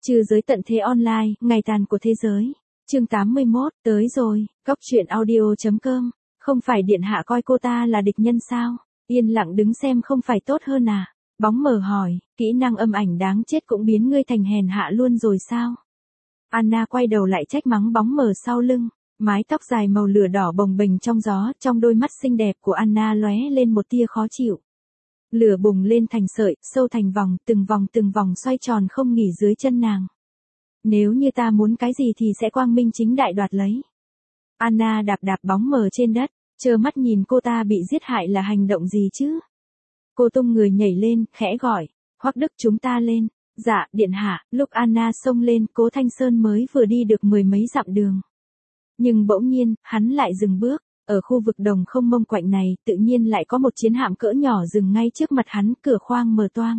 Trừ giới tận thế online, ngày tàn của thế giới. Chương 81, tới rồi, góc truyện audio.com. Không phải điện hạ coi cô ta là địch nhân sao? Yên lặng đứng xem không phải tốt hơn à? Bóng mờ hỏi, kỹ năng âm ảnh đáng chết cũng biến ngươi thành hèn hạ luôn rồi sao? Anna quay đầu lại trách mắng bóng mờ sau lưng. Mái tóc dài màu lửa đỏ bồng bềnh trong gió, trong đôi mắt xinh đẹp của Anna lóe lên một tia khó chịu. Lửa bùng lên thành sợi, sâu thành vòng, từng vòng xoay tròn không nghỉ dưới chân nàng. Nếu như ta muốn cái gì thì sẽ quang minh chính đại đoạt lấy. Anna đạp bóng mờ trên đất, trơ mắt nhìn cô ta bị giết hại là hành động gì chứ? Cô tung người nhảy lên, khẽ gọi, Hoắc Đức chúng ta lên. Dạ, điện hạ. Lúc Anna xông lên, Cố Thanh Sơn mới vừa đi được mười mấy dặm đường. Nhưng bỗng nhiên, hắn lại dừng bước. Ở khu vực đồng không mông quạnh này, tự nhiên lại có một chiến hạm cỡ nhỏ dừng ngay trước mặt hắn, cửa khoang mở toang.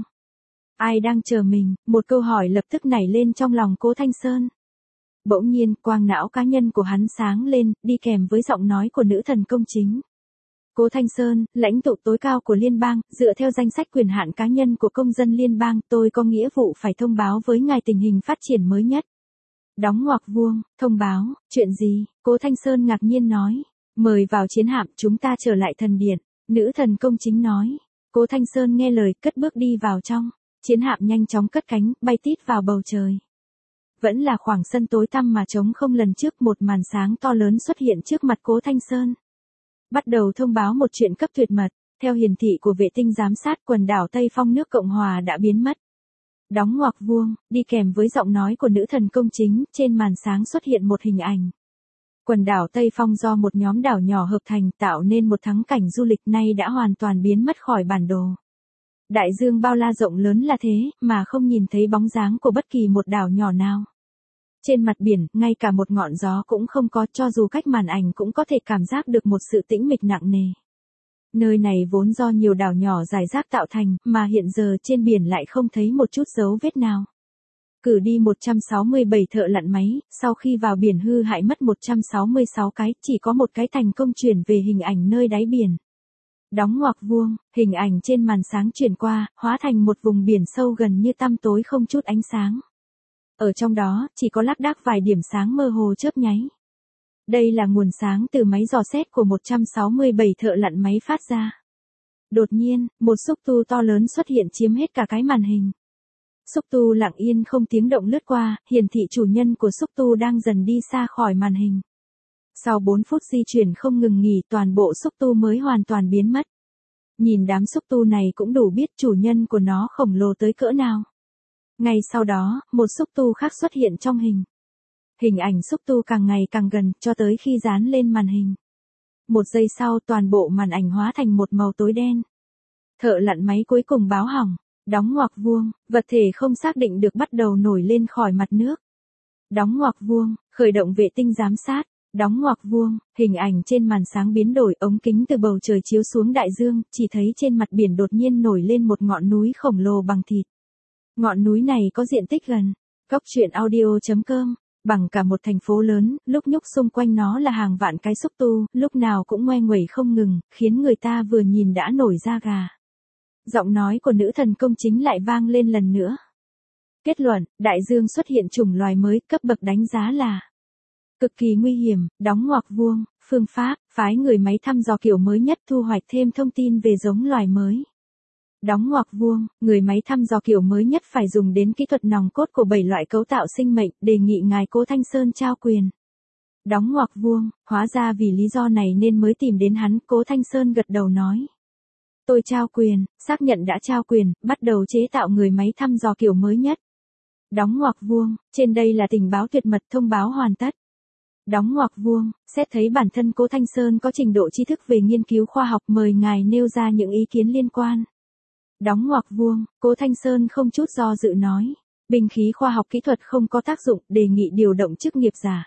Ai đang chờ mình? Một câu hỏi lập tức nảy lên trong lòng Cố Thanh Sơn. Bỗng nhiên, quang não cá nhân của hắn sáng lên, đi kèm với giọng nói của nữ thần công chính. Cố Thanh Sơn, lãnh tụ tối cao của liên bang, dựa theo danh sách quyền hạn cá nhân của công dân liên bang, tôi có nghĩa vụ phải thông báo với ngài tình hình phát triển mới nhất. Đóng ngoặc vuông, thông báo, chuyện gì? Cố Thanh Sơn ngạc nhiên nói. Mời vào chiến hạm, chúng ta trở lại thần điện. Nữ thần công chính nói. Cố Thanh Sơn nghe lời, cất bước đi vào trong. Chiến hạm nhanh chóng cất cánh, bay tít vào bầu trời. Vẫn là khoảng sân tối tăm mà trống không lần trước, một màn sáng to lớn xuất hiện trước mặt Cố Thanh Sơn. Bắt đầu thông báo một chuyện cấp tuyệt mật. Theo hiển thị của vệ tinh giám sát, quần đảo Tây Phong nước Cộng Hòa đã biến mất. Đóng ngoặc vuông, đi kèm với giọng nói của nữ thần công chính, trên màn sáng xuất hiện một hình ảnh. Quần đảo Tây Phong do một nhóm đảo nhỏ hợp thành tạo nên một thắng cảnh du lịch nay đã hoàn toàn biến mất khỏi bản đồ. Đại dương bao la rộng lớn là thế, mà không nhìn thấy bóng dáng của bất kỳ một đảo nhỏ nào. Trên mặt biển, ngay cả một ngọn gió cũng không có, cho dù cách màn ảnh cũng có thể cảm giác được một sự tĩnh mịch nặng nề. Nơi này vốn do nhiều đảo nhỏ rải rác tạo thành, mà hiện giờ trên biển lại không thấy một chút dấu vết nào. Cử đi 167 thợ lặn máy, sau khi vào biển hư hại mất 166 cái, chỉ có một cái thành công chuyển về hình ảnh nơi đáy biển. Đóng ngoặc vuông, hình ảnh trên màn sáng chuyển qua, hóa thành một vùng biển sâu gần như tăm tối không chút ánh sáng. Ở trong đó, chỉ có lác đác vài điểm sáng mơ hồ chớp nháy. Đây là nguồn sáng từ máy dò xét của 167 thợ lặn máy phát ra. Đột nhiên, một xúc tu to lớn xuất hiện chiếm hết cả cái màn hình. Xúc tu lặng yên không tiếng động lướt qua, hiển thị chủ nhân của xúc tu đang dần đi xa khỏi màn hình. Sau 4 phút di chuyển không ngừng nghỉ, toàn bộ xúc tu mới hoàn toàn biến mất. Nhìn đám xúc tu này cũng đủ biết chủ nhân của nó khổng lồ tới cỡ nào. Ngay sau đó, một xúc tu khác xuất hiện trong hình. Hình ảnh xúc tu càng ngày càng gần, cho tới khi dán lên màn hình. Một giây sau, toàn bộ màn ảnh hóa thành một màu tối đen. Thợ lặn máy cuối cùng báo hỏng. Đóng ngoặc vuông, vật thể không xác định được bắt đầu nổi lên khỏi mặt nước. Đóng ngoặc vuông, khởi động vệ tinh giám sát. Đóng ngoặc vuông, hình ảnh trên màn sáng biến đổi, ống kính từ bầu trời chiếu xuống đại dương, chỉ thấy trên mặt biển đột nhiên nổi lên một ngọn núi khổng lồ bằng thịt. Ngọn núi này có diện tích gần, góc truyện audio.com, bằng cả một thành phố lớn, lúc nhúc xung quanh nó là hàng vạn cái xúc tu, lúc nào cũng ngoe nguẩy không ngừng, khiến người ta vừa nhìn đã nổi da gà. Giọng nói của nữ thần công chính lại vang lên lần nữa. Kết luận, đại dương xuất hiện chủng loài mới, cấp bậc đánh giá là cực kỳ nguy hiểm. Đóng ngoặc vuông, phương pháp, phái người máy thăm dò kiểu mới nhất thu hoạch thêm thông tin về giống loài mới. Đóng ngoặc vuông, người máy thăm dò kiểu mới nhất phải dùng đến kỹ thuật nòng cốt của 7 loại cấu tạo sinh mệnh, đề nghị ngài Cố Thanh Sơn trao quyền. Đóng ngoặc vuông, hóa ra vì lý do này nên mới tìm đến hắn, Cố Thanh Sơn gật đầu nói. Tôi trao quyền, xác nhận đã trao quyền, bắt đầu chế tạo người máy thăm dò kiểu mới nhất. Đóng ngoặc vuông, trên đây là tình báo tuyệt mật, thông báo hoàn tất. Đóng ngoặc vuông, xét thấy bản thân Cố Thanh Sơn có trình độ tri thức về nghiên cứu khoa học, mời ngài nêu ra những ý kiến liên quan. Đóng ngoặc vuông, Cố Thanh Sơn không chút do dự nói. Binh khí khoa học kỹ thuật không có tác dụng, đề nghị điều động chức nghiệp giả.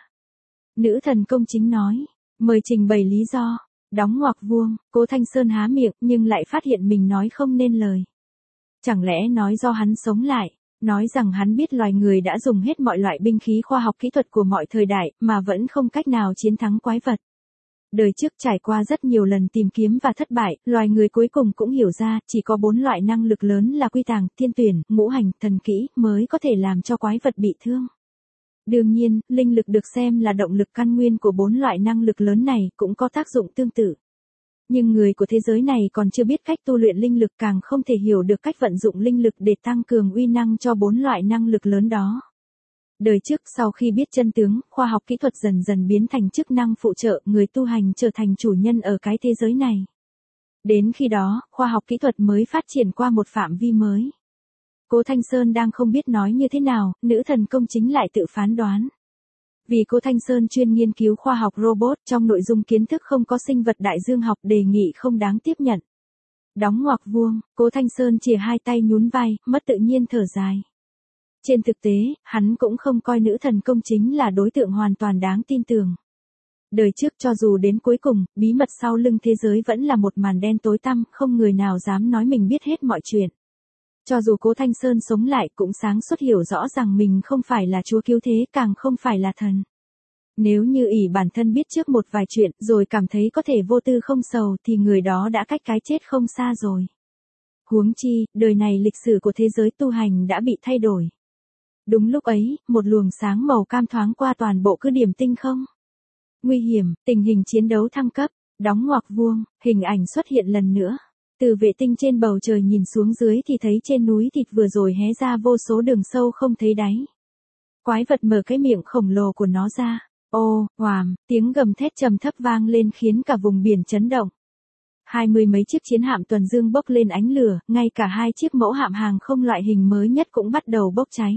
Nữ thần công chính nói. Mời trình bày lý do. Đóng ngoặc vuông, Cố Thanh Sơn há miệng, nhưng lại phát hiện mình nói không nên lời. Chẳng lẽ nói do hắn sống lại, nói rằng hắn biết loài người đã dùng hết mọi loại binh khí khoa học kỹ thuật của mọi thời đại, mà vẫn không cách nào chiến thắng quái vật. Đời trước trải qua rất nhiều lần tìm kiếm và thất bại, loài người cuối cùng cũng hiểu ra, chỉ có 4 loại năng lực lớn là quy tàng, thiên tuyển, ngũ hành, thần kỹ, mới có thể làm cho quái vật bị thương. Đương nhiên, linh lực được xem là động lực căn nguyên của 4 loại năng lực lớn này, cũng có tác dụng tương tự. Nhưng người của thế giới này còn chưa biết cách tu luyện linh lực, càng không thể hiểu được cách vận dụng linh lực để tăng cường uy năng cho 4 loại năng lực lớn đó. Đời trước sau khi biết chân tướng, khoa học kỹ thuật dần dần biến thành chức năng phụ trợ, người tu hành trở thành chủ nhân ở cái thế giới này. Đến khi đó, khoa học kỹ thuật mới phát triển qua một phạm vi mới. Cố Thanh Sơn đang không biết nói như thế nào, nữ thần công chính lại tự phán đoán. Vì Cố Thanh Sơn chuyên nghiên cứu khoa học robot, trong nội dung kiến thức không có sinh vật đại dương học, đề nghị không đáng tiếp nhận. Đóng ngoặc vuông, Cố Thanh Sơn chìa hai tay nhún vai, mất tự nhiên thở dài. Trên thực tế, hắn cũng không coi nữ thần công chính là đối tượng hoàn toàn đáng tin tưởng. Đời trước cho dù đến cuối cùng, bí mật sau lưng thế giới vẫn là một màn đen tối tăm, không người nào dám nói mình biết hết mọi chuyện. Cho dù Cố Thanh Sơn sống lại cũng sáng suốt hiểu rõ rằng mình không phải là chúa cứu thế, càng không phải là thần. Nếu như ỷ bản thân biết trước một vài chuyện rồi cảm thấy có thể vô tư không sầu thì người đó đã cách cái chết không xa rồi. Huống chi, đời này lịch sử của thế giới tu hành đã bị thay đổi. Đúng lúc ấy, một luồng sáng màu cam thoáng qua toàn bộ cứ điểm tinh không. Nguy hiểm, tình hình chiến đấu thăng cấp, đóng ngoặc vuông, hình ảnh xuất hiện lần nữa. Từ vệ tinh trên bầu trời nhìn xuống dưới thì thấy trên núi thịt vừa rồi hé ra vô số đường sâu không thấy đáy. Quái vật mở cái miệng khổng lồ của nó ra. Ô, oàm, tiếng gầm thét trầm thấp vang lên khiến cả vùng biển chấn động. 20 mấy chiếc chiến hạm tuần dương bốc lên ánh lửa, ngay cả 2 chiếc mẫu hạm hàng không loại hình mới nhất cũng bắt đầu bốc cháy.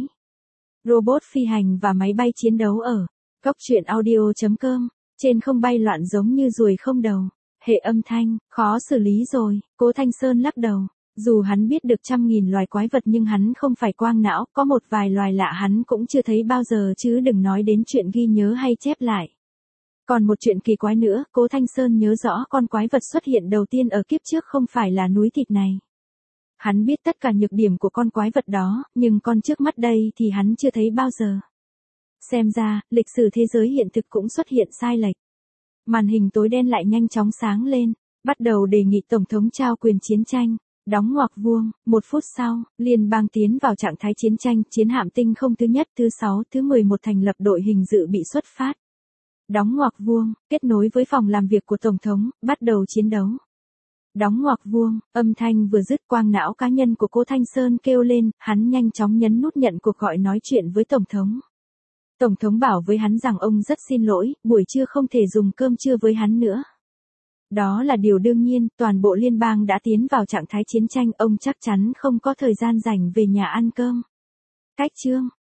Robot phi hành và máy bay chiến đấu ở góc truyện audio.com, trên không bay loạn giống như ruồi không đầu. Hệ âm thanh, khó xử lý rồi, Cố Thanh Sơn lắc đầu. Dù hắn biết được trăm nghìn loài quái vật nhưng hắn không phải quang não, có một vài loài lạ hắn cũng chưa thấy bao giờ chứ đừng nói đến chuyện ghi nhớ hay chép lại. Còn một chuyện kỳ quái nữa, Cố Thanh Sơn nhớ rõ con quái vật xuất hiện đầu tiên ở kiếp trước không phải là núi thịt này. Hắn biết tất cả nhược điểm của con quái vật đó, nhưng con trước mắt đây thì hắn chưa thấy bao giờ. Xem ra, lịch sử thế giới hiện thực cũng xuất hiện sai lệch. Màn hình tối đen lại nhanh chóng sáng lên, bắt đầu đề nghị Tổng thống trao quyền chiến tranh. Đóng ngoặc vuông, 1 phút sau, liên bang tiến vào trạng thái chiến tranh, chiến hạm tinh không thứ nhất, thứ 6, thứ 11 thành lập đội hình dự bị xuất phát. Đóng ngoặc vuông, kết nối với phòng làm việc của Tổng thống, bắt đầu chiến đấu. Đóng ngoặc vuông, âm thanh vừa dứt quang não cá nhân của Cố Thanh Sơn kêu lên, hắn nhanh chóng nhấn nút nhận cuộc gọi nói chuyện với Tổng thống. Tổng thống bảo với hắn rằng ông rất xin lỗi, buổi trưa không thể dùng cơm trưa với hắn nữa. Đó là điều đương nhiên, toàn bộ liên bang đã tiến vào trạng thái chiến tranh, ông chắc chắn không có thời gian rảnh về nhà ăn cơm. Cách chương